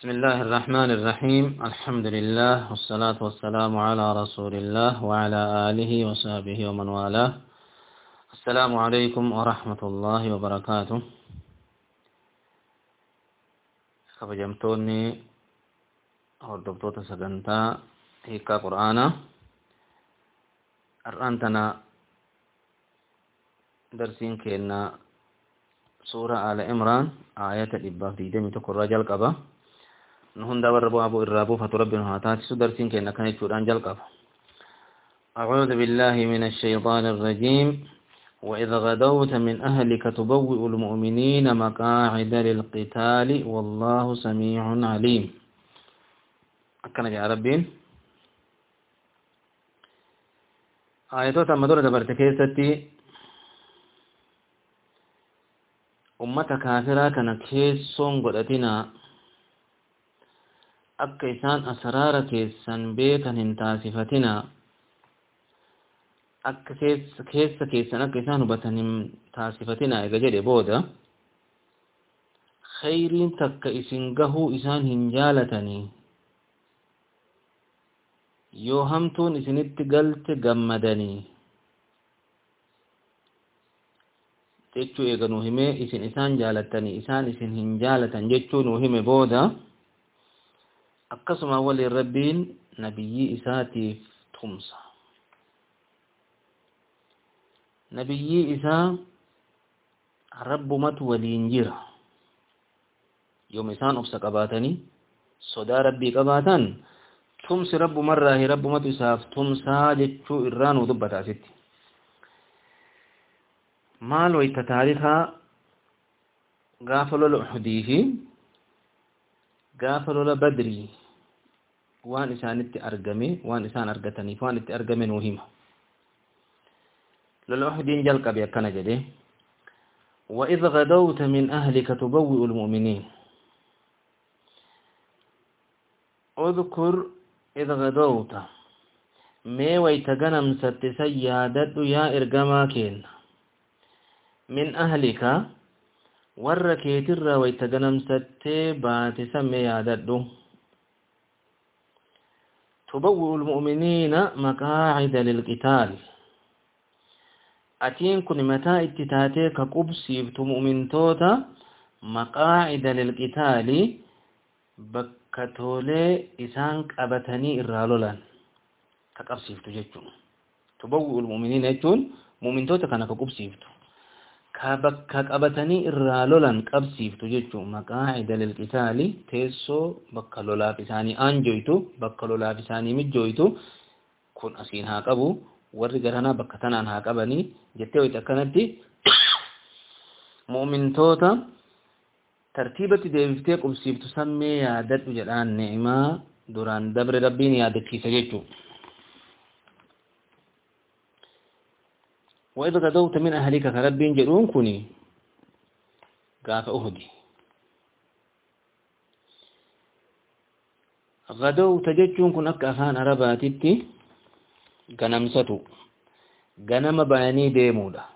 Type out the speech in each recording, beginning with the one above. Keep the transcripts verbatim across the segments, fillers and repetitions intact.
بسم الله الرحمن الرحيم الحمد لله والصلاة والسلام على رسول الله وعلى آله وصحبه ومن والاه. السلام عليكم ورحمة الله وبركاته. خبجمتوني هردبتوت سجنتا هيكا قرآنا الرانتنا درسين كينا سورة آل عمران آية الإباف دي دمي تقر رجل قبا نهون دور ربو أبو إرابو فتربنا هاتات سدرسين كينا كان يتشوران جل قبا. أعوذ بالله من الشيطان الرجيم. وإذ غدوت من أهلك تبوئ المؤمنين مقاعد للقتال والله سميع عليم. أكنا جاء ربين آياتو تمدور دبرتكيستي ummata kaafiraa kana keessoon godhatina akka isaan asraara keessan beekan hin taasifatina akka keessa keessan akka isaan hubatan hin taasifatina ega jedhe booda khayriin takka isin gahuu isaan hin jaalatanii yoo hamtuun isinitti galte gammadanii jechuu eega nuu hime isin isaan jaalatanii isaan isin hin jaalatan jechuu nuu hime booda akkasuma waliin rabbiin nabiyyii isaatiif tumsa. Nabiyyii isaa rabbumatu waliin jira yooma isaan obsa qabaatanii sodaa rabbii qabaatan tumsi rabbumarraahi rabbumatu isaaf tumsaa jechuu irraa nuu dubbata asitti. maal wayta taarikaa gaafa lola Uhudii fi gaafa lola Badrii waan isaanitti argame waan isaan argataniif waan itti argame nuu hima. lola Uhudiin jalqabe akkana jedhe وإذ غدوت من أهلك تبوئ المؤمنين اذكر إذ غدوت ما ويتغنم ستسيادت يا إرقما كين من أهلك وركيت الروي تغنم ستبات سمي ياددو تبوء المؤمنين مقاعد للقتال أتين كن متى اتتاتيك قبسيبت مؤمن توتا مقاعد للقتال بكتولي إسانك أبتني إرالولان كقبسيبت جيتون تبوء المؤمنين جيتون مؤمن توتا كان كقبسيبت كبكك أبتني الرالولا قبسيفتو جيتشو مقاعد للقتال تيسو بكالولا بساني آنجويتو بكالولا بساني مجويتو كون أسين هاقبو ورقرنا بكتنان هاقبني جتيو يتكندي مؤمن توتا ترتيبة ديفتيق قبسيفتو سمي يادت جلان نعمة دوران دبر ربين يادت كيسا جيتشو. وإذا غدوت من أهلك كربين جرون كني قاف أهدي غدوت جتشون كن أكا أفان أرباتي غنمستو غنم بياني ديمودا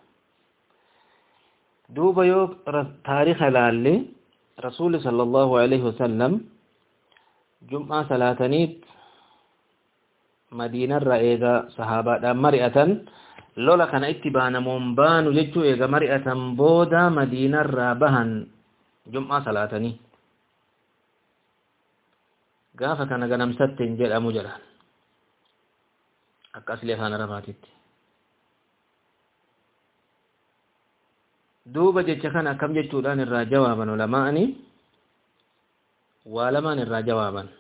دوبا يوك تاريخ لالي رسول صلى الله عليه وسلم جمعة ثلاثانيت مدينة رأيغا صحابة مرئة lola kana itti baanamuun baanu jechuu eega mari'atan booda madiinarraa bahan jum'aa salaatanii gaafa kana ganamsattiin jedhamu jedhan akka asli afaan arabaatitti. duuba jecha kana akkam jechuudhaan irraa jawaaban ulamaa'ani waa lamaan irraa jawaaban.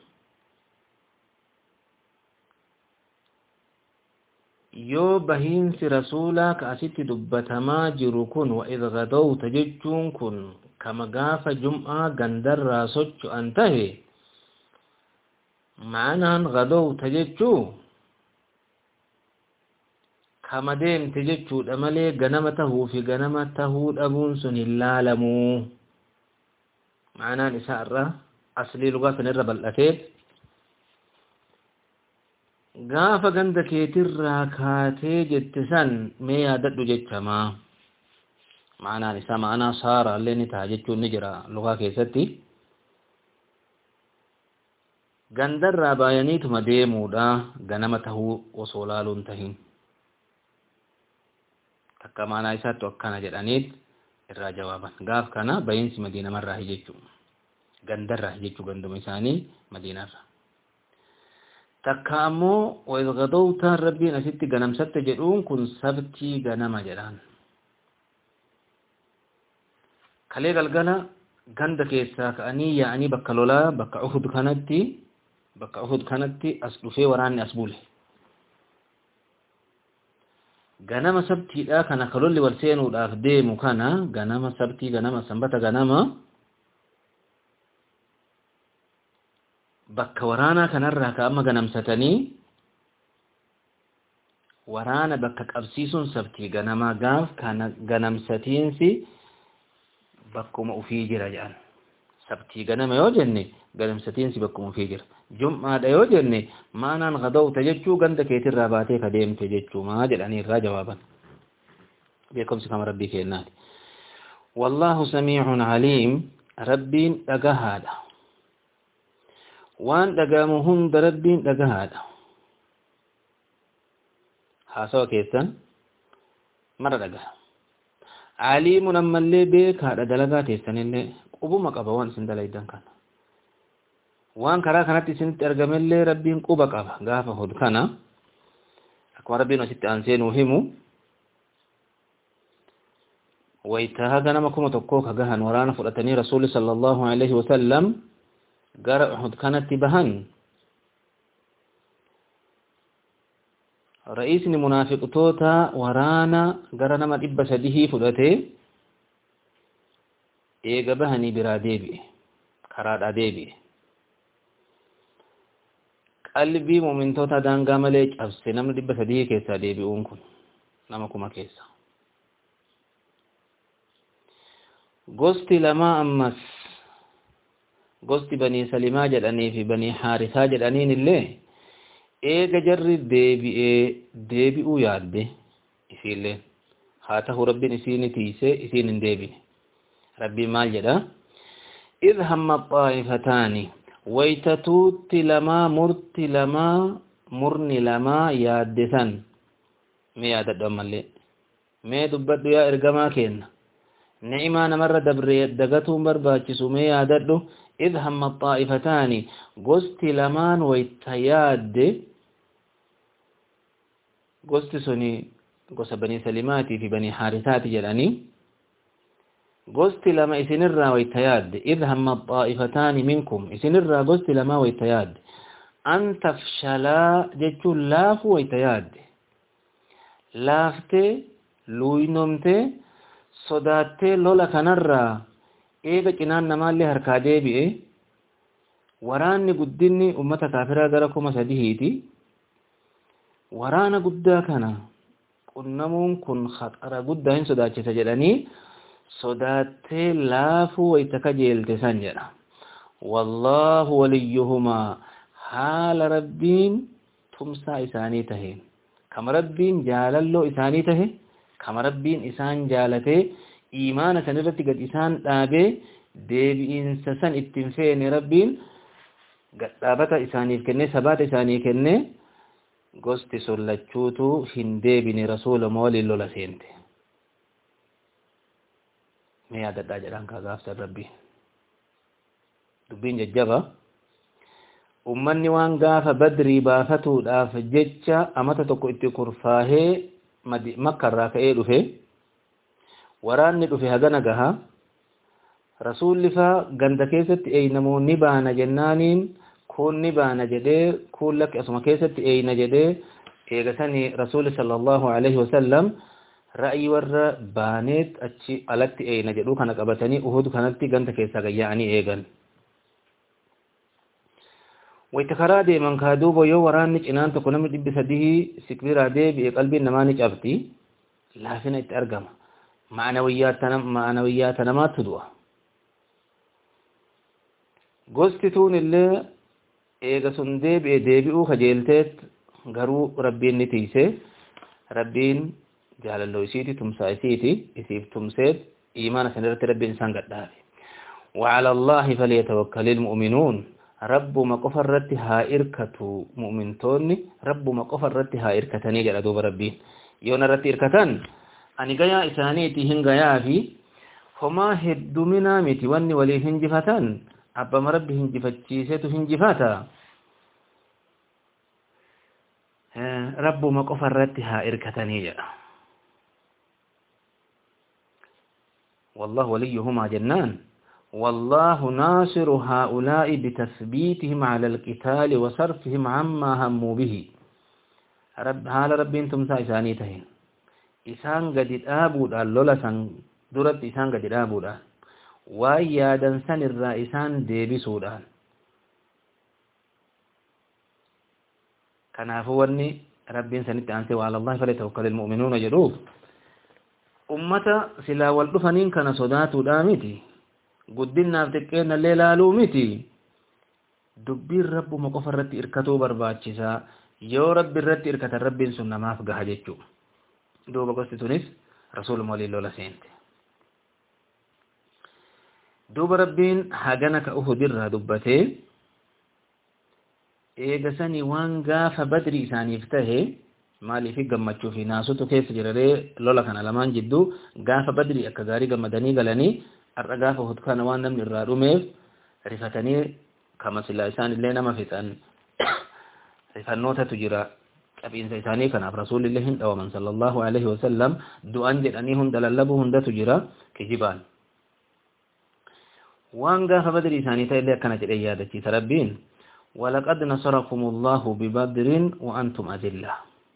yoo bahiinsi rasuulaa ka asitti dubbatamaa jiru kun وإذ غدوت jechuun kun kama gaafa jum'aa gandarraa socho'an tahe ma'anaan غدوت jechuu kama deemte jechuudha malee ganama tahuu fi ganama tahuu dhabuun sun hin laalamuu. ma'anaan isaa irraa aslii lugaa sanirra bal'atee gaafa ganda keetirraa kaatee jette san mee yaadadhu jechamaa. ma'anaan isaa ma'anaa saara illee ni ta'a jechuun ni jira lugaa keessatti. gandar rabayani tuma deemuudha ganama tahuu osoo laaluun tahin takka maanaa isaatti akkana jedhaniit irraa jawaaban gaaf kana bayinsi madiina marraa jechuu gandarraa jechuu ganduma isaanii madiinarra takka ammoo wa idh gadawta rabbiin asitti ganamsatte jedhuun kun sabtii ganama jedhaan kalee galgala ganda keessaa ka'anii yaa'anii bakka lolaa bakka Uhud kanatti bakka Uhud kanatti as dhufee waraanni as bule ganama sabtiidha kana kalolli wal seenuudhaaf deemu kana ganama sabtii ganama sanbata ganama bakka waraana kanarraa ka amma ganamsatanii waraana bakka qabsiisuun sabtii ganama gaaf kana ganamsatiinsi bakkuma ufii jira jedhan sabtii ganama yoo jenne ganamsatiinsi bakkuma ufii jira jum'aadha yoo jenne maanaan gadawta jechuu ganda keetirraa baatee ka deemte jechuu maa jedhanii irraa jawaaban beekumsi kama rabbii kennaati wallahu samiicun aliim rabbiin dhagahaadha waan dhagaamu hunda rabbiin dhagahaadha haasawa keessan mara dhagaha aliimun ammallee beekaadha dalagaa teessanillee qubuma qaba waan isin dalaydan kana waan karaa kanatti isinitti argamellee rabbiin quba qaba gaafa hud kana akkuma rabbiin asitti aansee nuu himu waytaa ganama kuma tokkoo ka gahan waraana fudhatanii rasuulli sallallahu alaihi wasallam gara Uhud kanatti bahan ra'iisni munaafiqtoota waraana gara nama dhibba sadihii fudhatee eega bahanii biraa deebi'e karaadhaa deebi'e qalbii mu'mintoota daangaa malee cabse namni dhibba sadihii keessaa deebi'uun kun nama kuma keessa gosti lamaa ammas gosti banii salimaa jedhanii fi banii haarisaa jedhaniin illee eega jarri deebi'ee deebi'uu yaadde isiillee haa ta'u rabbiin isiini tiisee isiin hin deebine rabbiin maal jedha idh hamma xaa'ifataani waytatuutti lamaa murti lamaa murni lamaa yaadde san mee yaadadhu ammallee mee dubbadhu yaa ergamaa kenna ni'imaa namarra dabree dagatuun barbaachisu mee yaadadhu إذ هم الطائفتان قست لمان ويتياد قست سني قست بني سلماتي في بني حارثات جلاني قست لما إسنرى ويتياد إذ هم الطائفتان منكم إسنرى قست لما ويتياد أن تفشلا جتشو لاف ويتياد لافت لوينمت صدات لولا كنرى eega cinaan namaallee harkaa deebi'e waraanni guddinni ummata kaafiraa gara kuma sadihiiti waraana guddaa kana qunnamuun kun khatara guddaa hin sodaachisa jedhanii sodaattee laafuu wayta kajeelte san jedha wallaahu waliyyuhumaa haala rabbiin tumsaa isaanii taheen kama rabbiin jaalalloo isaanii tahe kama rabbiin isaan jaalatee iimaana san irratti gad isaan dhaabee deebi'insa san ittiin feene rabbiin gadhaabata isaaniif kenne sabaata isaanii kenne gosti sun lachuutu hin deebine rasuula waliin lola seente mee yaadadhaa jedhaan kaa gaafsan rabbii dubbiin jajjaba ummanni waan gaafa badrii baafatuudhaaf jecha amata tokko itti kurfaahee makkarraa ka'ee dhufe waraanni dhufe hagana gaha rasuulli faa ganda keessatti eeynamoo ni baana jennaaniin kun ni baana jedhee kun lakki asuma keessatti eeyna jedhee eegasanii rasuulli sallallahu alaihi wasallam ra'ii warra baaneet achi alatti eeyna jedhuu kana qabatanii Uhud kanatti ganda keessaa gayya'anii eegan wayta karaa deeman kaa duuba yoo waraanni cinaan tokko namni dhibbi sadihii sikbiraa deebi'e qalbiin namaa ni cabti laafina itti argama ma'anawiyyaata namaatti du'a gosti tuun illee eega sun deebi'e deebi'uu kajeelteet garuu rabbiin ni tiise rabbiin jaalalloo isiiti tumsaa isiiti isiif tumseet iimaana san irratti rabbiin isaan gadhaabe وعلى الله فليتوكل المؤمنون rabbuma qofa irratti haa irkatu mu'mintoonni rabbuma qofa irratti haa irkatanii jedha duuba rabbiin yoo narratti irkatan ani gayaa isaaniiti hin gayaa fi homaa hedduminaa miti wanni waliif hinjifatan abbama rabbi hinjifachiisetu hinjifata rabbuma qofa irratti haa irkatanii jedha والله وليهما جنان والله ناصر هؤلاء بتثبيتهم على القتال وصرفهم عما هموا به رب حال رب انتم سايسانيتهن إسان قد آبودا لولا سان درت إسان قد آبودا ويادا سن الرئيسان ديبسودا كان عفواني رب سنت أنت وعلى الله فليتوكل المؤمنون جدوب أمتا سلا والدفنين كان صداتو دامتي قدنا فتكينا الليلة لومتي دبير رب مقفر رت إركتو برباتشسا يو رب رت إركت الرب سنة ما فقها جيتشو دوبا قصة تونس رسول مولي اللولا سينت دوبا ربين حاقنك أهدر دبتي إيقا سني وانقا فبدري ساني افتهي مالي في قمتشو في ناسوتو كيف جرري لولا كان لمان جدو قافة بدري أكغاري قمدني قلني الرقافة هد كان وانا من الرارميف رفتني كما سلا إسان اللي نما فتن رفنوتا تجرى أبين سيساني كان رسول الله ومن صلى الله عليه وسلم دعان جرانيهم دلالبهم دا تجرى كجبال وان قافة بدري إساني تايلي كانت الإيادة تربين ولقد نصركم الله ببدر وأنتم أذلة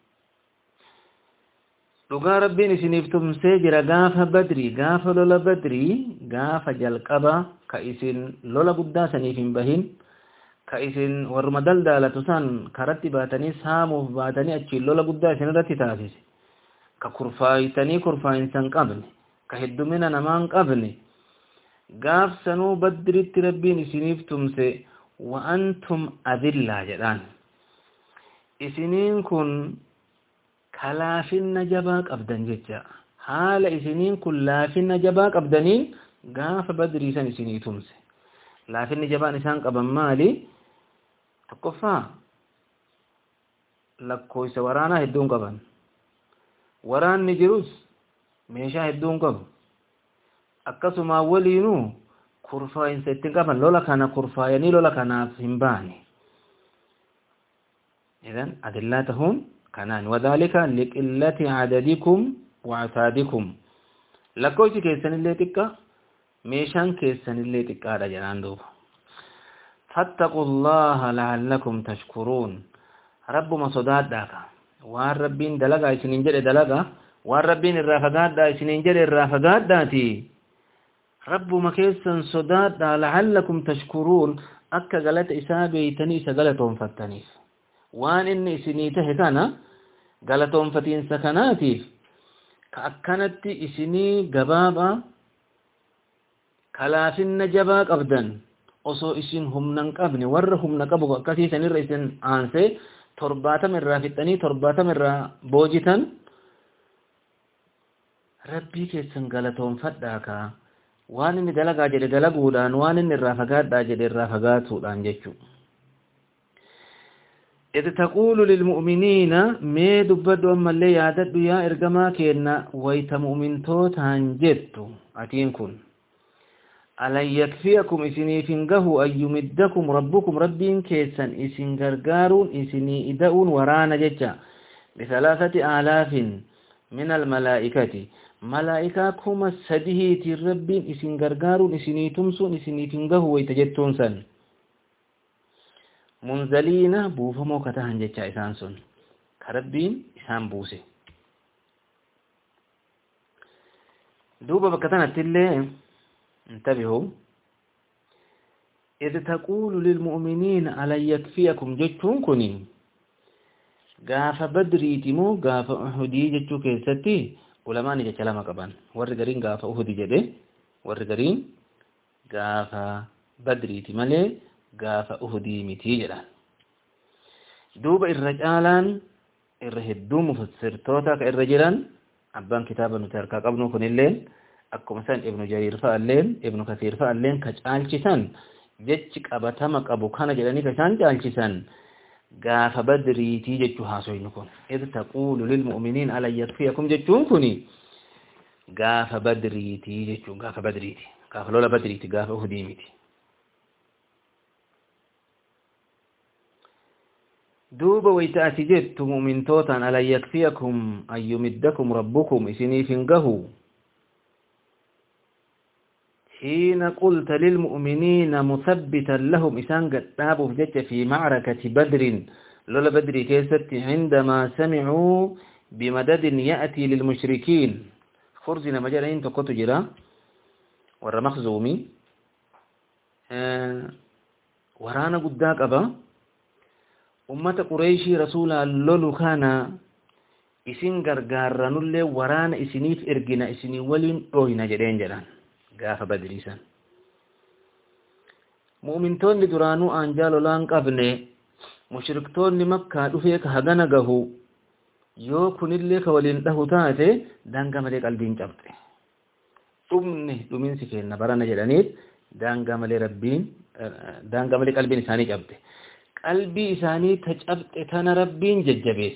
dhugaa rabbiin isiniif tumsee jira gaafa badrii gaafa lola badrii gaafa jalqaba ka isin lola guddaa saniif hin bahin ka isin warma daldaalatu san karatti baatanii saamuuf baatanii achiin lola guddaa isin irratti taasise ka kurfaayitanii kurfaayinsan qabne ka heddumina namaan qabne gaaf sanuu badritti rabbiin isiniif tumse wa antum adillaa jedhaan isiniin kun kalaafina jabaa qabdan jecha haala isiniin kun laafina jabaa qabdaniin gaafa badrii san isinii tumse laafinni jabaan isaan qaban maali tokkoffaa lakkoofsa waraanaa hedduun qaban waraanni jirus meeshaa hedduun qabu akkasuma waliinuu kurfaayinsa ittiin qaban lola kana kurfaayanii lola kanaaf hin baane idan adillaa tahuun كنان وذلك لقلة عددكم وعتادكم لكوشي كيسان اللي تكا ميشان كيسان اللي تكا رجلان دوب فاتقوا الله لعلكم تشكرون رب مصداد داكا وان ربين دلقا اسنين جد دلقا وان ربين الرافقات دا اسنين جد الرافقات داتي رب مكيسان صداد دا لعلكم تشكرون أكا غلط إسابي تنيس غلطهم فالتنيس waan inni isinii tahe kana galatoonfatiinsa kanaatiif ka akkanatti isinii gabaaba kalaafinna jabaa qabdan osoo isin humnan qabne warra humna qabu akkasiisan irra isin aansee torbaatama irraa fixxanii torbaatama irraa boojitan rabbii keessan galatoonfadhaa ka waan inni dalagaa jedhe dalaguudhaan waan inni irraa fagaadhaa jedhe irraa fagaatuudhaan jechuu إذ تقول للمؤمنين ما دبدوا أما اللي يعدد يا إرقما كينا ويت مؤمن توت هنجدت أتينكم ألن يكفيكم إسني فنقه أن يمدكم ربكم ربين كيسا إسن غرغارون إسني إداؤون ورانا ججا بثلاثة آلاف من الملائكة ملائكة كما سدهيت الربين إسن غرغارون إسني تمسون إسني فنقه ويتجدتون سن منزلين بوفمو كتاهن جيتشا إسان سن كربين إسان بوسي دوبا بكتانا تلي انتبهوا إذ تقول للمؤمنين ألا يكفيكم جيتشون كنين غاف بدري تيمو غاف أحدي جيتشو كيستي علماء نجيتشا لما كبان ورقرين غاف أحدي جده ورقرين غاف بدري تيمالي gaafa uhudii mitii jedhan duuba irra caalaan irra hedduu mufassirtoota ka irra jiran abbaan kitaaba nuti harkaa qabnu kunilleen akkuma san ibnu jariir fa'alleen ibnu kasiir fa'alleen ka caalchisan jechi qabatama qabu kana jedhanii isaan caalchisan gaafa badriitii jechuu haasoynu kun idh taqulu lil mu'minin ala yakfiyakum jechuun kuni gaafa badriitii jechuu gaafa badriitii gaafa lola badriitii gaafa uhudii miti دوبا ويتأتي جدت مؤمن توتا ألا يكفيكم أن يمدكم ربكم إسني فنقه حين قلت للمؤمنين مثبتا لهم إسان قد تابوا في معركة بدر لولا بدر كيست عندما سمعوا بمدد يأتي للمشركين خرزنا مجالين تقوت جرا ورى مخزومي آه ورانا قداك أبا أمة قريشي رسول اللولو كان إسن غرغارن اللي ورانا إسنيف إرقنا إسني ولين روهنا جدين جلان غاف بدريسان مؤمنتون لدرانو أنجالو لان قبني مشركتون لمكة دفيك هغانا غهو يو كن اللي كولين له تاتي دانغا مليك قلبين جبت أمني دومين سكين نبرانا جلانيت دانغا ملي ربين دانغا ملي قلبين إساني جبت قلبي إساني تجبت إتانا ربين ججبيس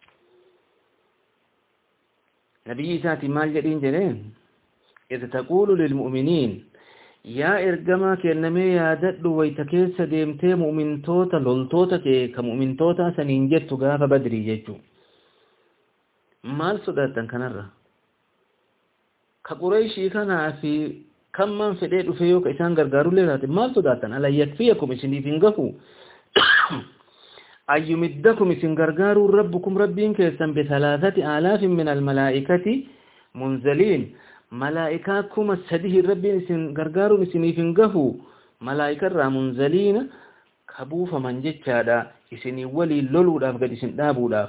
نبي إساتي مال جدين جلين إذ تقول للمؤمنين يا إرقما كأنما يادت ويتكيس ديمتي مؤمن توتا لولتوتا كمؤمن توتا سننجت تقاف بدري ججو مال صداتا كنرى كقريشي كان في كم من فديت فيوك إسان غرغارو لذات مال صداتا ألا يكفيكم إسني فنقفو أن يمدكم إسن غرغارو ربكم ربين كيسا بثلاثة آلاف من الملائكة منزلين ملائكاكم السديه ربين إسن غرغارو إسني فنقفو ملائكة را منزلين كبوف من جتشادا إسني ولي لولو داف قد إسن دابو داف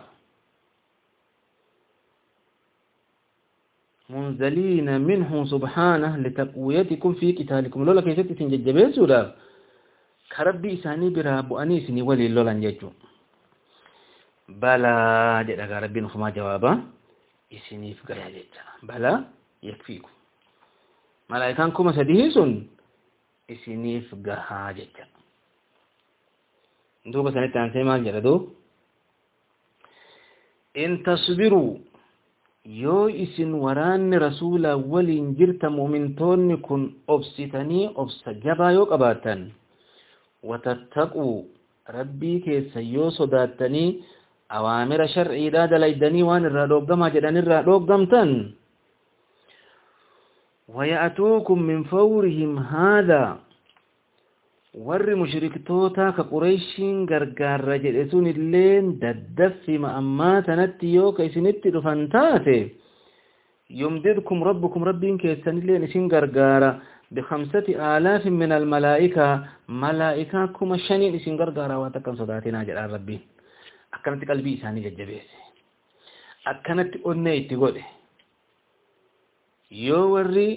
منزلين منه سبحانه لتقويتكم في قتالكم لولا كيست إسن ججبين داف كربي إساني برابو أني إسني ولي لولان ججو بلا جدا ربي نفما جوابا إسني فقايا جدا بلا يكفيكم ملائكانكم سديهسون إسني فقاها جدا دوبا سنتان سيمان جردو إن تصبروا يو إسن وران رسول ولين جرت مؤمنتون كن أبستني أبست جبا يوك أباتن وتتقوا ربي كيس يو صداتني أوامر شرعي داد ليدني وان الرادوغم جدن الرادوغمتن ويأتوكم من فورهم هذا ور مشركتوتا كقريشين غرغار رجلسون اللين ددف ما أماتنت يو كيسنت دفنتاتي يمددكم ربكم ربين كيسن اللين سن غرغارا بخمسة آلاف من الملائكة ملائكاكم الشنين سن غرغارا واتكم صداتنا جلال ربي أكنت قلبي إساني ججبيس أكنت أني تقول يو وري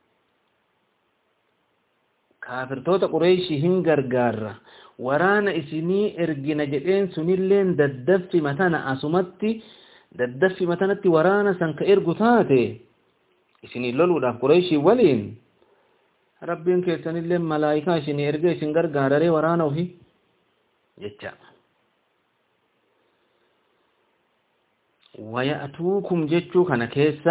كافر توتا قريشي هنگر غارة ورانا إسني إرقنا جدين سنلين ددف متانا أسمتي ددف متانتي ورانا سنك إرقتاتي إسني لولو داف قريشي ولين ربين كيسنلين ملائكة إسني إرقا إسنگر غارة ورانا وفي جتا ويأتوكم جتشو كان كيسا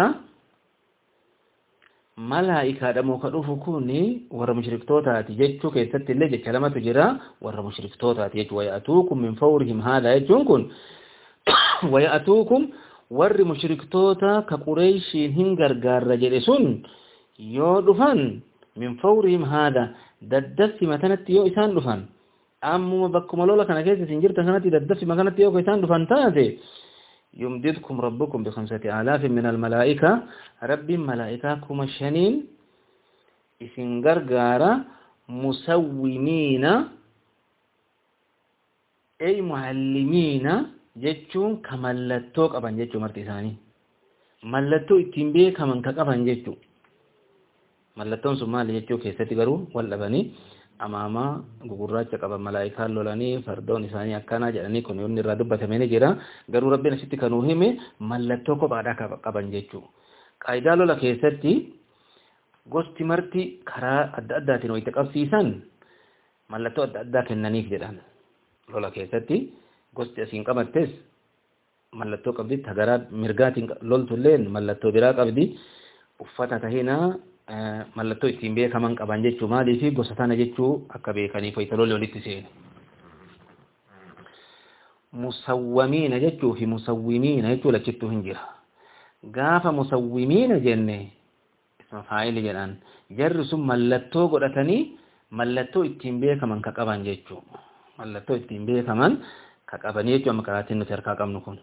ملائكة دمو كدوفو كوني ورا مشركتوتاتي جتشو كيست اللي جت كلمة جرا ورا مشركتوتاتي جتشو ويأتوكم من فورهم هذا يجونكم ويأتوكم ور مشركتوتا كقريش هنجر غار رجلسون يودفن من فورهم هذا ددف متنت يو إسان دفن أمو بكم لولا كان كيس سنجرت كانت ددف مكانت يو إسان دفن تاتي يمددكم ربكم بخمسة آلاف من الملائكة رب ملائكاكم الشنين إسنجر غارا مسومين أي معلمين جتشون كمالتوك أبان جتشو مرتساني مالتو اتنبي كمان كأبان جتشو مالتون سمالي جتشو كيستي غرو واللباني أماما غقراج كأبان ملائكة اللولاني فردون إساني أكانا جلاني كون يوني رادو بثميني جرا غرو ربي نسيتي كانوهيمي مالتوك بعدا كأبان جتشو قايدالو لكيستي غوستي مرتي كرا أدى أداتين ويتقف سيسان mallattoo adda addaa kennaniif jedhan lola keessatti gosti asiin qabattes mallattoo qabdi tagaraa mirgaatiin loltulleen mallattoo biraa qabdi uffata tahina mallattoo ittiin beekaman qaban jechuu maalii fi gosa tana jechuu akka beekaniif wayita lolli walitti seene musawwimiina jechuu fi musawwimiina jechuu lachittuu hin jira gaafa musawwimiina jenne isma faa'ili jedhan jarri sun mallattoo godhatanii mallattoo ittiin beekaman ka qaban jechuu mallattoo ittiin beekaman ka qaban jechuu amma karaatiin nuti harkaa qabnu kun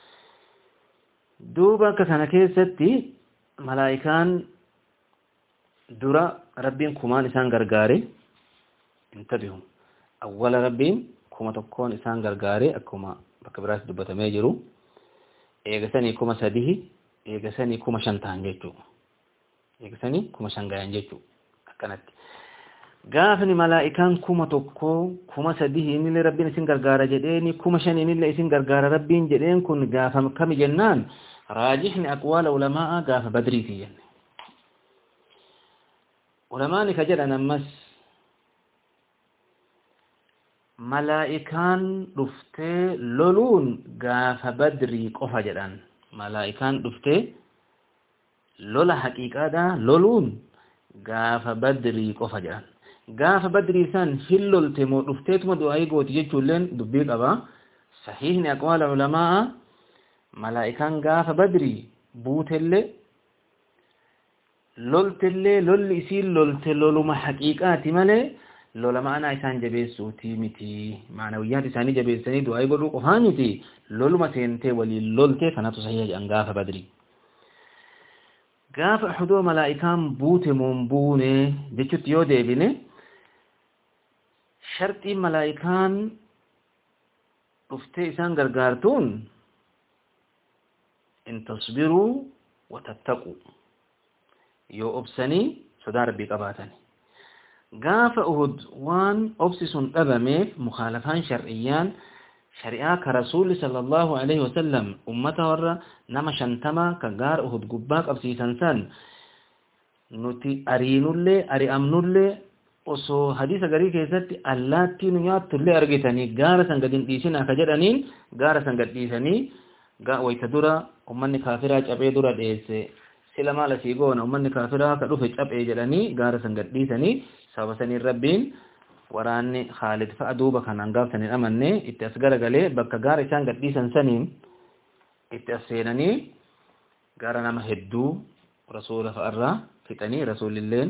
duuba akka kana keessatti malaa'ikaan dura rabbiin kumaan isaan gargaare intabihu awwala rabbiin kuma tokkoon isaan gargaare akkuma bakka biraatti dubbatamee jiru eegasanii kuma sadihi eegasanii kuma shan ta'an jechuudha eegasanii kuma shan gayan jechuudha akkanatti gaafni malaa'ikaan kuma tokkoo kuma sadihi inni rabbiin isin gargaara jedheeni kuma shan inni isin gargaara rabbiin jedheen kun gaafa kami jennaan raajihni aqwaala ulamaa gaafa badriiti jenne ulamaani ka jedhan ammas malaa'ikaan dhuftee loluun gaafa badrii qofa jedhan malaa'ikaan dhuftee lola haqiiqaadha loluun gaafa badrii qofa jedhan gaafa badrii san hin lolte moo dhufteetuma du'aayii gooti jechuulleen dubbii qaba sahiihni aqwaala ulamaa malaa'ikaan gaafa badrii buutellee loltellee lolli isiin lolte loluma haqiiqaati malee lola ma'anaa isaan jabeessuutii miti maanawiyyaat isaanii jabeessanii du'aayii godhuu qofaa miti loluma seentee waliin loltee kanatu sahiha jedhan gaafa badrii gaafa uhudoo malaa'ikaan buute moon buune jechuutti yoo deebine sharxiin malaa'ikaan dhuftee isaan gargaartuun in tasbiruu wa tattaquu yoo obsanii sodaa rabbii qabaatani gaafa uhud waan obsi sun dhabameef mukhaalafaan shar'iyyaan shari'aa ka rasuulli sallallahu alaihi wasallam ummata warra nama shantama ka gaar uhud gubbaa qabsiisan san nuti ariinullee ari'amnullee osoo hadiisa garii keessatti allaattii nu nyaattullee argitanii gaara san gadin dhiisinaa ka jedhaniin gaara san gad dhiisanii wayta dura ummanni kaafiraa cabee dura dheesse sila maal asii goona ummanni kaafiraa ka dhufe cabee jedhanii gaara san gad dhiisanii sababa saniin rabbiin waraanni Khaalid fa'a duuba kanaan gaafsaniin amanne itti as garagalee bakka gaara isaan gad dhiisan saniin itti as seenanii gaara nama hedduu rasuula fa'arraa fixanii rasuulilleen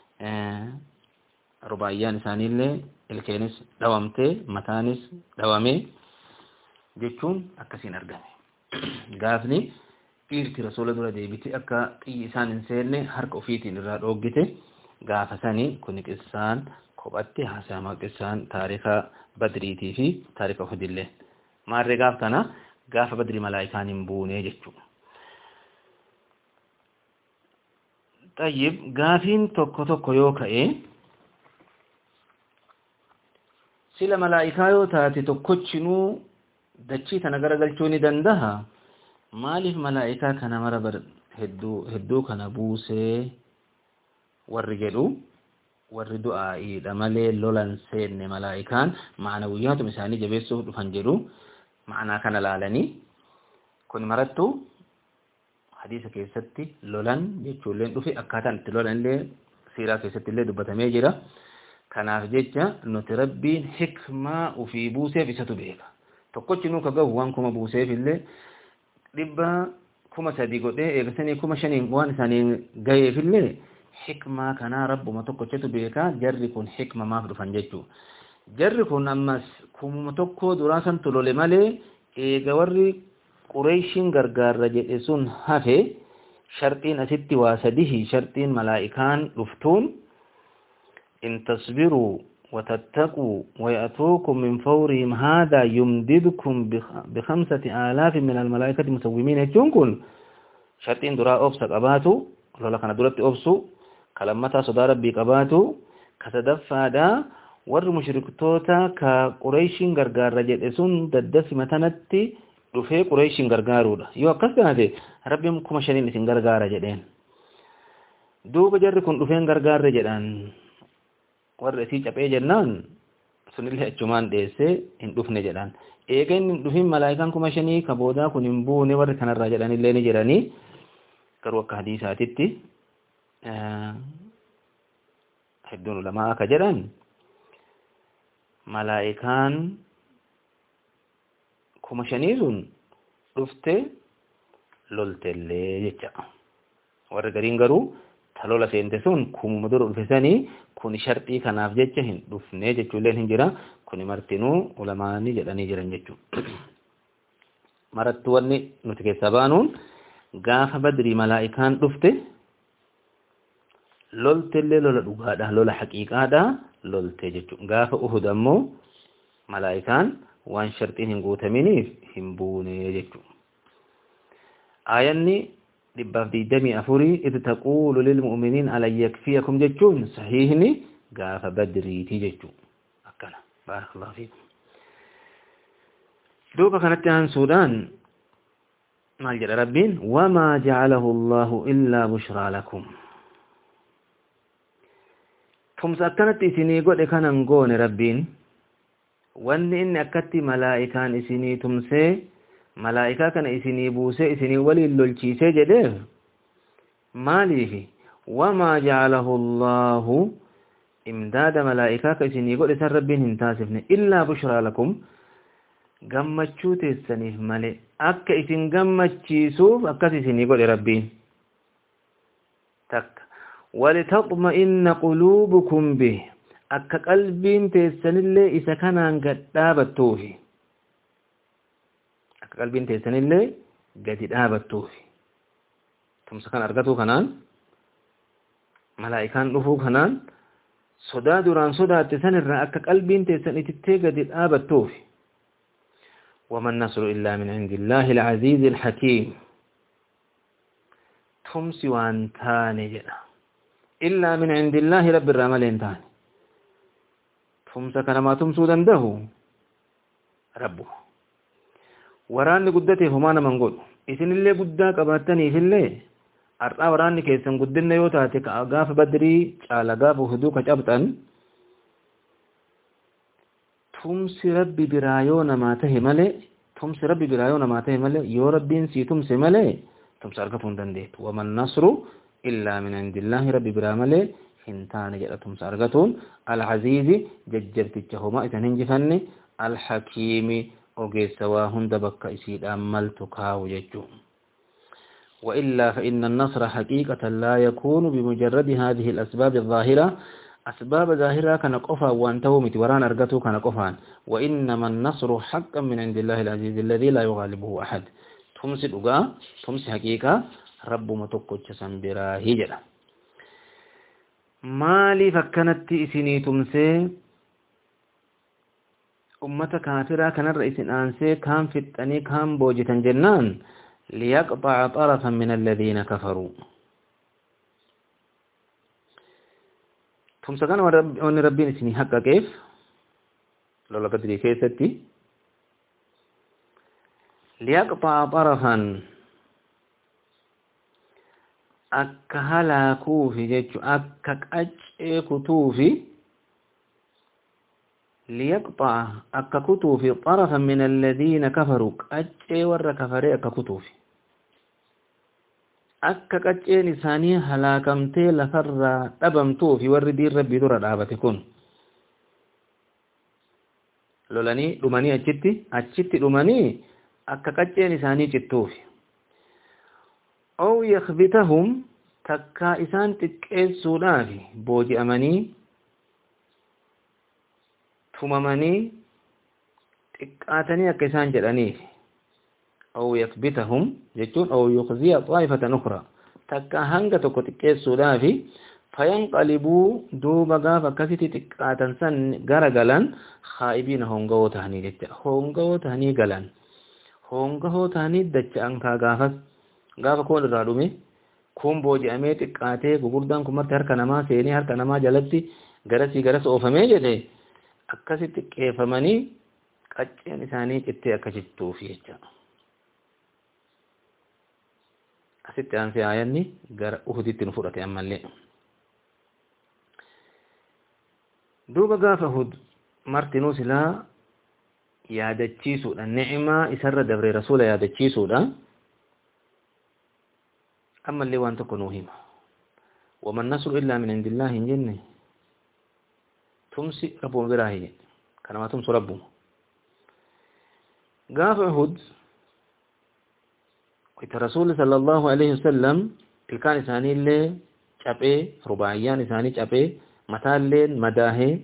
rubaayyaan isaaniillee ilkeenis dhawamtee mataanis dhawamee jechuun akkasiin argame gaafni dhiirti rasuula dura deebiti akka xiyyi isaan hin seenne harka ofiitiin irraa dhooggite gaafa sanii kuni qissaan kophatti haasa'ama qissaan taarika badriitii fi taarika uhudillee maarree gaaf kana gaafa badrii malaa'ikaan hin buune jechuudha. Tayyib gaafiin tokko tokko yoo ka'e sila malaa'ikaa yoo taate tokkochinuu dachii tana garagalchuu ni danda'a maaliif malaa'ikaa kana mara hedduu hedduu kana buusee warri jedhu warri du'aa'iidha malee lolan seenne malaa'ikaan ma'anawiyyaatuma isaanii jabeessuuf dhufan jedhu ma'anaa kana laalanii kun marattu hadiisa keessatti lolan jechuulleen dhufe akkaataan itti lolanillee siiraa keessatti illee dubbatamee jira kanaaf jecha nuti rabbiin hikmaa ufii buuseef isatu beeka tokkochi nuu ka gahu waan kuma buuseef illee dhibba kuma sadii godhee eegasanii kuma shaniin waan isaanii gaheef illee hikmaa kanaa rabbuma tokkochatu beeka jarri kun hikma maaf dhufan jechuu jarri kun ammas kumuma tokko duraasan tolole malee eega warri qureeshiin gargaarra jedhe sun hafe sharxiin asitti waa sadihi sharxiin malaa'ikaan dhuftuun in tasbiruu وتتقوا ويأتوكم من فورهم هذا يمددكم بخمسة آلاف من الملائكة مسومين يجونكم شرطين دراء أبسك أباتوا ولا كان درت أبسو كلمتا صدى ربي أباتوا كتدفى دا ور مشركتوتا كقريشين غرغار رجل إسون ددس متنتي رفي قريشين غرغارو دا يو أقصدنا دي ربي مكما شنين إسين غرغار رجلين دوب جركم رفين غرغار رجلان warra isii cabee jennaan sunillee achumaan dheessee hin dhufne jedhan eega inni hin dhufin malaa'ikaan kuma shanii ka boodaa kun hin buune warri kanarraa jedhanillee ni jedhanii garuu akka hadiisaatitti hedduun ulamaa akka jedhan malaa'ikaan kuma shanii sun dhufte loltellee jecha warri gariin garuu talola seente sun kumuma dura dhufesanii kun shartii kanaaf jecha hin dhufne jechuulleen hin jira kun martinuu ulamaani jedhanii jiran jechuu marattu wanni nuti keessaa baanuun gaafa badrii malaa'ikaan dhufte loltellee lola dhugaadha lola haqiiqaadha lolte jechuu gaafa uhud ammoo malaa'ikaan waan shartiin hin guutaminiif hin buune jechuu aayanni dibbaaf diidamii afurii idh taquulu lilmu'miniin alan yakfiyakum jechuun sahiihni gaafa badriitii jechuu akkana baarakallahu fiikum duuba kanatti aansuudhaan maal jedha rabbiin wamaa ja'alahu allahu illaa bushraa lakum tumsa akkanatti isinii godhe kanan goone rabbiin wanni inni akkatti malaa'ikaan isinii tumsee malaa'ikaa kana isinii buusee isinii waliin lolchiisee jedheef maaliif wamaa ja'alahu allahu imdaada malaa'ikaa ka isinii godhe san rabbiin hin taasifne illaa bushraa lakum gammachuu teessaniif malee akka isin gammachiisuuf akkas isinii godhe rabbiin takka walitaqma'inna quluubukum bih akka qalbiin teessanillee isa kanaan gad dhaabattuufi akka qalbiin teessanillee gadi dhaabattuufi tumsa kan argatuu kanaan malaa'ikaan dhufuu kanaan sodaa duraan sodaatte sanirraa akka qalbiin teessan itittee gadi dhaabattuufi وما النصر إلا من عند الله العزيز الحكيم تمسي وانتاني جدا إلا من عند الله رب الرمال انتاني تمسى كنما تمسو دنده ربه وراني قدته همان من قد إذن اللي قدك أباتني في اللي أرى وراني كيسن قدنا يوتاتك أغاف بدري على غاف هدوك جبتا تمسي ربي برايون ما تهي ملي تمسي ربي برايون ما تهي ملي يو ربين سي تمسي ملي تمسي أرغتون دنديت وما النصر إلا من عند الله ربي برا ملي هنتان جاء تمسي أرغتون العزيز ججرت الجهوما إذن هنجفني الحكيم وقيس سواهن دبك إسيد أملتك وججو وإلا فإن النصر حقيقة لا يكون بمجرد هذه الأسباب الظاهرة أسباب ظاهرة كان قفا وانتهوا متوران أرغتوا كان قفان وإنما النصر حقا من عند الله العزيز الذي لا يغالبه أحد تمسي الأقا تمسي حقيقة رب متقج سنبرا هجرة مالي فكانت إسني تمسي أمة كافرة كان الرئيس أنسي كان فتني كان بوجة جنان ليقطع طرفا من الذين كفروا ثم سكان ون ربي نسني حقا كيف لولا بدري كيستي ليقطع طرفا أكا هلاكو في جيتشو أكا كأجئ كتوفي ليقطع أكا كتوفي طرفا من الذين كفروا كأجئ ور كفري أكا كتوفي akka qacceen isaanii halaakamtee lafarraa dhabamtuu fi warri diin rabbii dura dhaabate kun lolanii dhumanii achitti achitti dhumanii akka qacceen isaanii cittuufi aw yakhbitahum takkaa isaan xiqqeessuudhaaf booji'amanii tumamanii xiqqaatanii akka isaan jedhaniif أو يكبتهم جتون أو يخزي طائفة أخرى تكا هنگا تكو تكيسو دافي فينقلبوا دوبا غافا كسيتي تكاتا سن غرغلان خائبين هونغو تهني جتا هونغو تهني غلان هونغو تهني دچا انكا غافا غافا كون رادومي كون بوجي أمي تكاتي غغردان كمرت هركا نما سيني هركا نما جلتي غرسي غرس أوفمي جده أكسي تكيفمني قچين إساني جتي أكجتو فيه asitti aansee aayanni gara uhuditti nu fudhate ammallee duuba gaafa uhud martinuu silaa yaadachiisuudha ni'ima isarra dabre rasuula yaadachiisuudha amma illee waan tokko nuu hima waman nasru illaa min indillaahi hin jenne tumsi rabbuma biraahi kanama tumsu rabbuma gaafa Uhud wayta rasuuli sallallahu alayhi wasallam ilkaan isaanii illee cabee rubaayyaan isaanii cabee mataalleen madaahee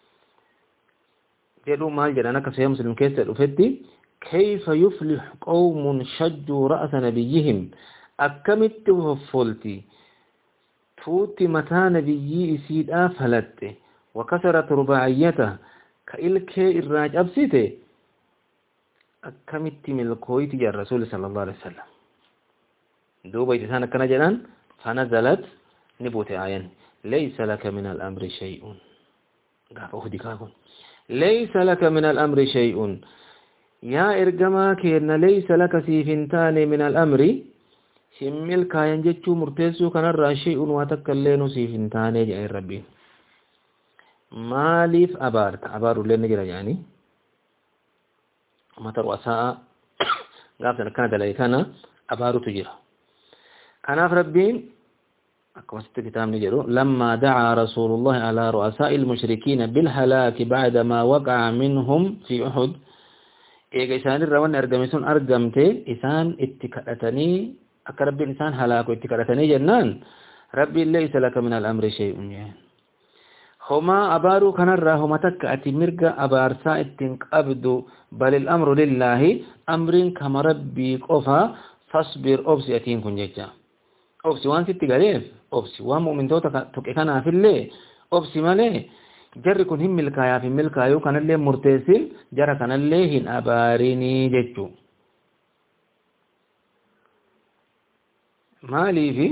jedhu maal jedhan akka sahih muslim keessa dhufetti kayfa yuflih qawmun shajju ra'sa nabiyyihim akkamitti hoffolti tuuti mataa nabiyyii isiidhaa falatte wakasarat rubaayyata ka ilkee irraa cabsite akkamitti milkooyti jar rasuuli sallallahu alaihi wasallam دوبا يتسان كنا جنان فنزلت نبوت آيان ليس لك من الأمر شيء قال أهدي كاكون ليس لك من الأمر شيء يا إرجماك إن ليس لك سيفنتان من الأمر شمل كاين جتشو مرتسو كان الرا شيء واتكلين سيفنتان جاء ربي ماليف أبارت أبارو لين نجرا يعني ما ترؤساء قابلنا كان دلائكنا أبارو تجرا كان ربين أكما ست كتاب نجرو لما دعا رسول الله على رؤساء المشركين بالهلاك بعدما وقع منهم في أحد إيجا إسان الروان أرقمسون أرقمتي إسان اتكالتني أكا ربي إنسان هلاك اتكالتني جنان ربي ليس لك من الأمر شيء هما أبارو كان الراهما تكأتي مرقى أبارسا اتنك أبدو بل الأمر لله أمر كما ربي قفا فاصبر أبسي أتين كن جيجا أبسي وان ستي قريف أبسي وان مؤمن توتا تكيكنا في اللي أبسي مالي جر كن هم ملكايا في ملكايو كان اللي مرتسل جر كان اللي هن أباريني جيجو مالي في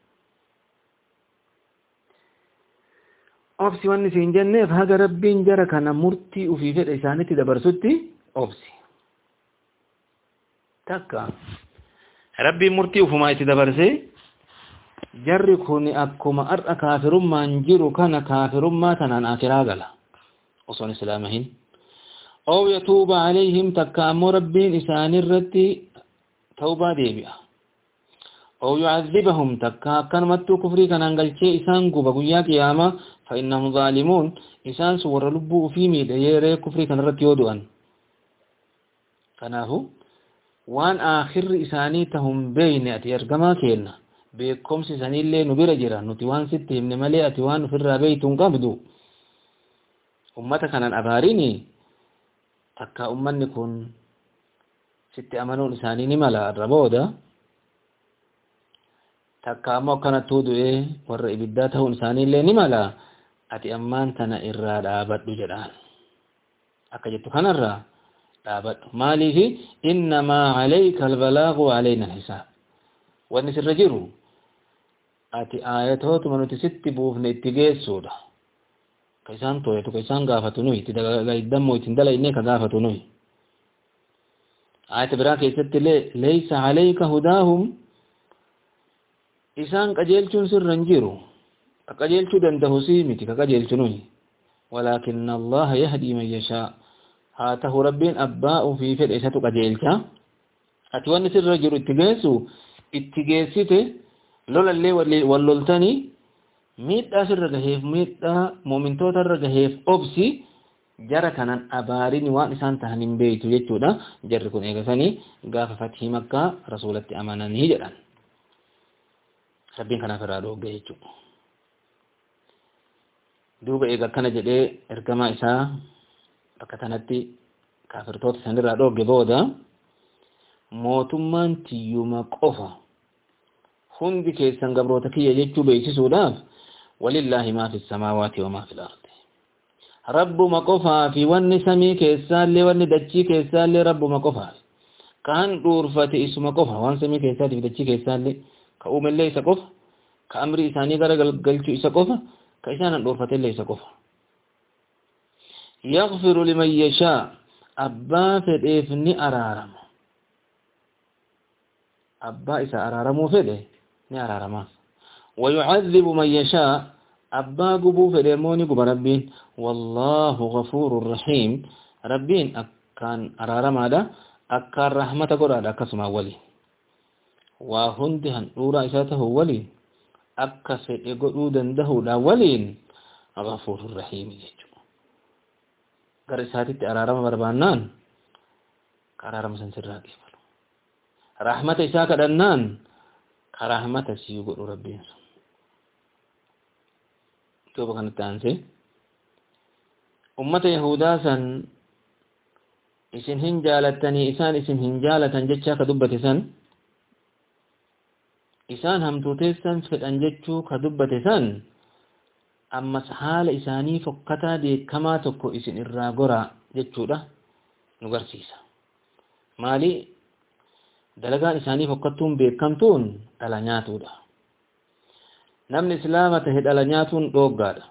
أبسي وان نسين جنة فهذا ربين جر كان مرتي وفي فئة إسانتي دبرستي أبسي تكا ربي مرتي وفما يتدبرسي jarri kun akkuma ar'a kaafirummaan jiru kana kaafirummaa tanaan akiraa gala osoon islaamahin aw yatuuba alayhim takka ammoo rabbiin isaanirratti tawbaa deebi'a aw yu'adhibahum takka akkanumattuu kufrii kanaan galchee isaan guba guyyaa qiyaama fa innahum zaalimuun isaan sun warra lubbuu ufii miidhe yeree kufrii kanarratti yoo du'an kanaafu waan aakhirri isaanii tahum beeyne ati ergamaa kenna beekumsi sanillee nu bira jira nuti waan sitti himne malee ati waan ofirraa beeytuun qabdu ummata kanan abaarini takka ummanni kun sitti amanuun isaanii ni mala irra booda takka ammoo akkanattuu du'ee warra ibiddaa ta'uun isaaniillee ni mala ati ammaan tana irraa dhaabadhu jedhaan akka jettu kanarraa dhaabadhu maaliifi innamaa alayka albalaagu alayna alhisaab wanni sirra jiru ati aayatootuma nuti sitti buufne itti geessuudha ka isaan tooyatu ka isaan gaafatu nuyi itti dalaydammoo ittiin dalaynee ka gaafatu nuyi aayata biraa keessatti illee laysa alayka hudaahum isaan qajeelchuun sirra hin jiru ka qajeelchuu danda'u sii miti ka qajeelchu nuyi walaakinna allaha yahdii man yashaa haa tahu rabbiin abbaa ufii fedhe isatu qajeelcha ati wanni sirra jiru itti geessu itti geessite lolallee walloltanii miidhaa sirra gaheef miidhaa muumintoota irra gaheef obsi jara kanan abaarini waan isaan tahan hin beeytu jechuudha jarri kun eegasanii gaafa fathii makkaa rasuulatti amananii jedhan rabbiin kanaaf irraa dhoogge jechuudha duuba eega akkana jedhee ergamaa isaa bakka tanatti kaafirtoota sanirraa dhoogge booda mootummaan tiyyuma qofa hundi keessan gabroota kiyya jechuu beeksisuudhaaf walillaahi maa fi samaawaati wa maa fi al-ardi rabbuma qofaa fi wanni samii keessaallee wanni dachii keessaallee rabbuma qofaa kan dhuurfate isuma qofa waan samii keessaatii fi dachii keessaallee ka uumellee isa qofa ka amrii isaanii gara galchuu isa qofa ka isaan dhuurfatellee isa qofa yaghfiru liman yashaa abbaa fedheef ni araarama abbaa isa araaramuu fedhe ni araaramaaf ويعذب من يشاء أبا قبو فديموني قب ربين والله غفور رحيم ربين أكان أرار ماذا أكان رحمة قرآن أكسما ولي وهندهن نورا إساته ولي أكسر إقعودا دهولا ولين غفور رحيم يجو قرساتي أرار مربانان أرار مسنسر راقي رحمة إساك دنان كرحمة سيقول ربين coba kan tanse ummata yahuda san isin hinjalatani isan isin hinjalatan jecha ka dubbate san isan hamtute san fedan jechu ka dubbate san amma hala isani fokkata de kama tokko isin irra gora jechuudha nu garsiisa mali dalagaan isani fokkatun beekamtuun dhala nyaatuudha namni islaama tahe dhala nyaatuun dhooggaadha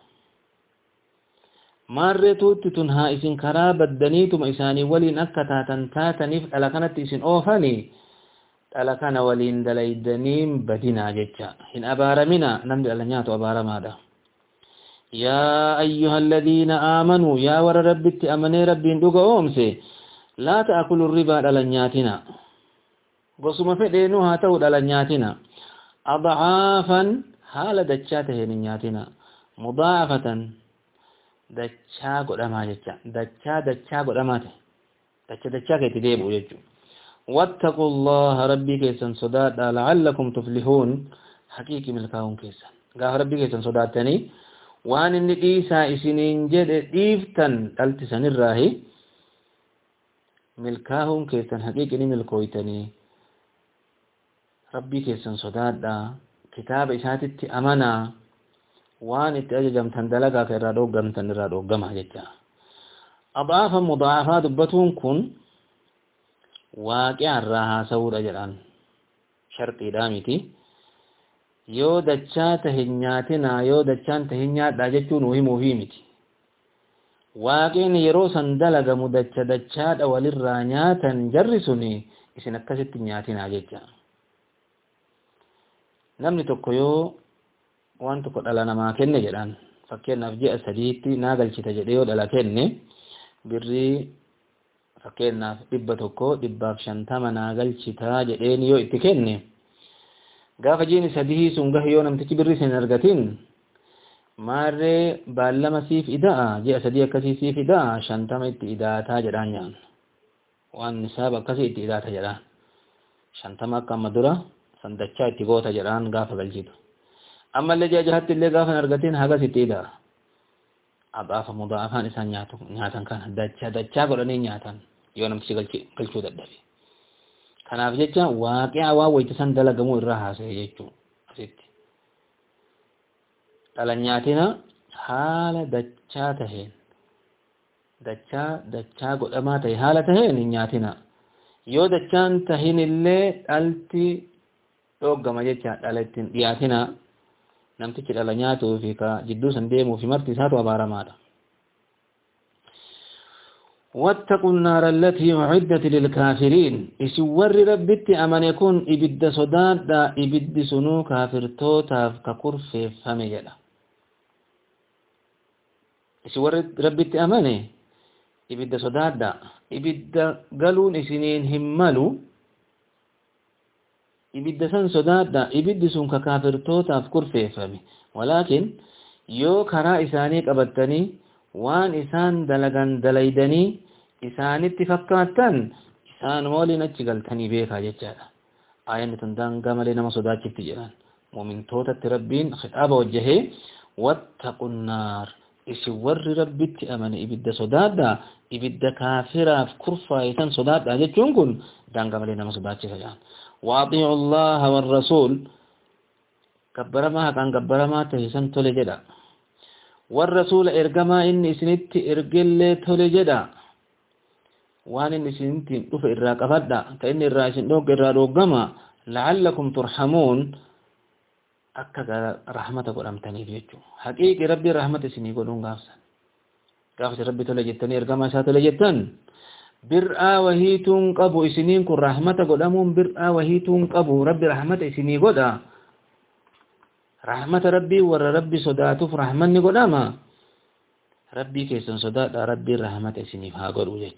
maarree tuutti tun haa isin karaa baddaniituma isaanii waliin akka taatan taataniif dhala kanatti isin oofanii dhala kana waliin dalaydaniin badinaa jecha hin abaaramina namni dhala nyaatu abaaramaadha yaa ayyuha alladhiina aamanuu yaa warra rabbitti amanee rabbiin dhuga oomse laa ta'kulu ribaa dhala nyaatina gosuma fedheenuu haa ta'u dhala nyaatina adcaafan haala dachaa taheen nyaatina mudaafatan dachaa godhamaa jecha dachaa dachaa godhamaa tahe dacha dachaa ka itti deebi'u jechuudha wattaquu allaha rabbii keessan sodaadha la'allakum tuflihuun haqiiqi milkaa'uun keessan gaafa rabbii keessan sodaattanii waan inni dhiisaa isiniin jedhe dhiiftan dhalti sanirraahi milkaa'uun keessan haqiiqi ni milkooytanii rabbii keessan sodaadha kitaaba isaatitti amanaa waan itti ajajamtan dalagaa ka irraa dhooggamtan irraa dhooggamaa jecha adaafa mudaafaa dubbatuun kun waaqi'a irraa haasa'uudha jedhan sharxiidhaa miti yoo dachaa tahe nyaatinaa yoo dachaan tahe nyaadhaa jechuun himuufii miti waaqiin yeroo san dalagamu dacha dachaadha walirraa nyaatan jarri suni isin akkasitti nyaatinaa jecha namni tokko yoo waan tokko dhala namaa kenne jedhan fakkeenyaaf ji'a sadiitti naa galchita jedhee yoo dhala kenne birrii fakkeenyaaf dhibba tokko dhibbaaf shantama naa galchitaa jedheen yoo itti kenne gaafa jiini sadii sun gahe yoo namtichi birrii sin argatin maarree baallama siif ida'a ji'a sadii akkasii siif ida'a shantama itti idaataa jedhaan nyaan waan nisaaba akkasii itti idaata jedhaan shantama akka amma dura sandachaa itti goota jedhaan gaafa galchitu ammallee ji'a jahatti illee gaafa argatin hagas itti ida'a adaafa mudaafaan isaan nyaatu nyaatan kana dachaa dachaa godhanii nyaatan yoo namtichi galchuu dadhabe kanaaf jecha waaqi'a waan waytisan dalagamuu irraa haasa'e jechuu asitti dhala nyaatina haala dachaa taheen dachaa dachaa godhamaa tahe haala taheen hin nyaatina yoo dachaan tahin illee dhalti dhoggama jecha dhala ittiin dhiyaatina namtichi dhala nyaatuu fi ka jidduu san deemuu fi marti isaatu abaaramaadha واتقوا النار التي أعدت للكافرين إسور ربت أمن يكون إبد صداد إبد سنو كافر توتا ككر في فمجلا إسور ربت أمن إبد صداد إبد قالون إسنين همالو إبد سن صداد إبد سن ككافر توتا ككر في فمي ولكن يو كرا إسانيك أبتني waan isaan dalagan dalaydanii isaanitti fakkaatan isaan waliin achi galtanii beekaa jechaadha aayanni tun daangaa malee nama sodaachifti jedhan mu'mintootatti rabbiin khitaaba wajjahee wattaqun naar isin warri rabbitti amane ibidda sodaadha ibidda kaafiraaf kurfaayitan sodaadha jechuun kun daangaa malee nama sodaachisa jedhan waaxiicu allaha warrasuul gabbaramaa haqaan gabbaramaa tahisan tole jedha والرسول إرجما إن إسنت إرجل تولجدا وان إن إسنت دف إراك أفدا كأن الرئيس دوق الرجما لعلكم ترحمون أكثر رحمة قرآن تاني بيجو حقيقة ربي رحمة سني قولون غافسا غافس ربي تولجتني إرجما سات تولجتن برآ وهيتون قبو إسنين كن رحمة قدامون برآ وهيتون قبو ربي رحمة سني قدا رحمة ربي ور ربي صداتف رحمن نقول أما ربي كيسن صدات ربي رحمة سنيف هاقول وجهك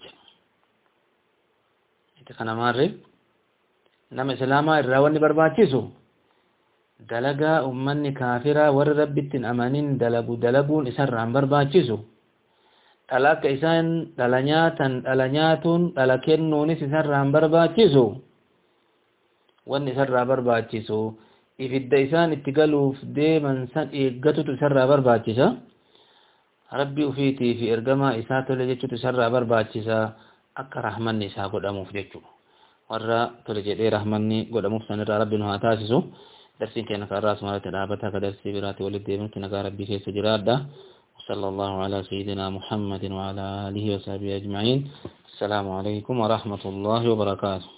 إنت كان مارب نما سلاما الراوني برباكيسو دلقا أمني كافرة ور ربي تن أمانين دلقو دلقون إسر عن برباكيسو دلق إسان دلنياتن دلنياتون دلكنوني إسر عن برباكيسو وان إسر برباكيسو ifidda isaan itti galuuf deeman san eeggatutu isarraa barbaachisa rabbi ufiitii fi ergamaa isaa tole jechuutu isarraa barbaachisa akka rahmanni isaa godhamuuf jechuudha warra tole jedhee rahmanni godhamuuf sanirraa rabbi nu haa taasisu darsiin keenya kanarraa asumatti dhaabata akka darsii biraatti walitti deemutti nagaa rabbii keessa jiraadha وصلى الله على سيدنا محمد وعلى آله وصحبه أجمعين السلام عليكم ورحمة الله وبركاته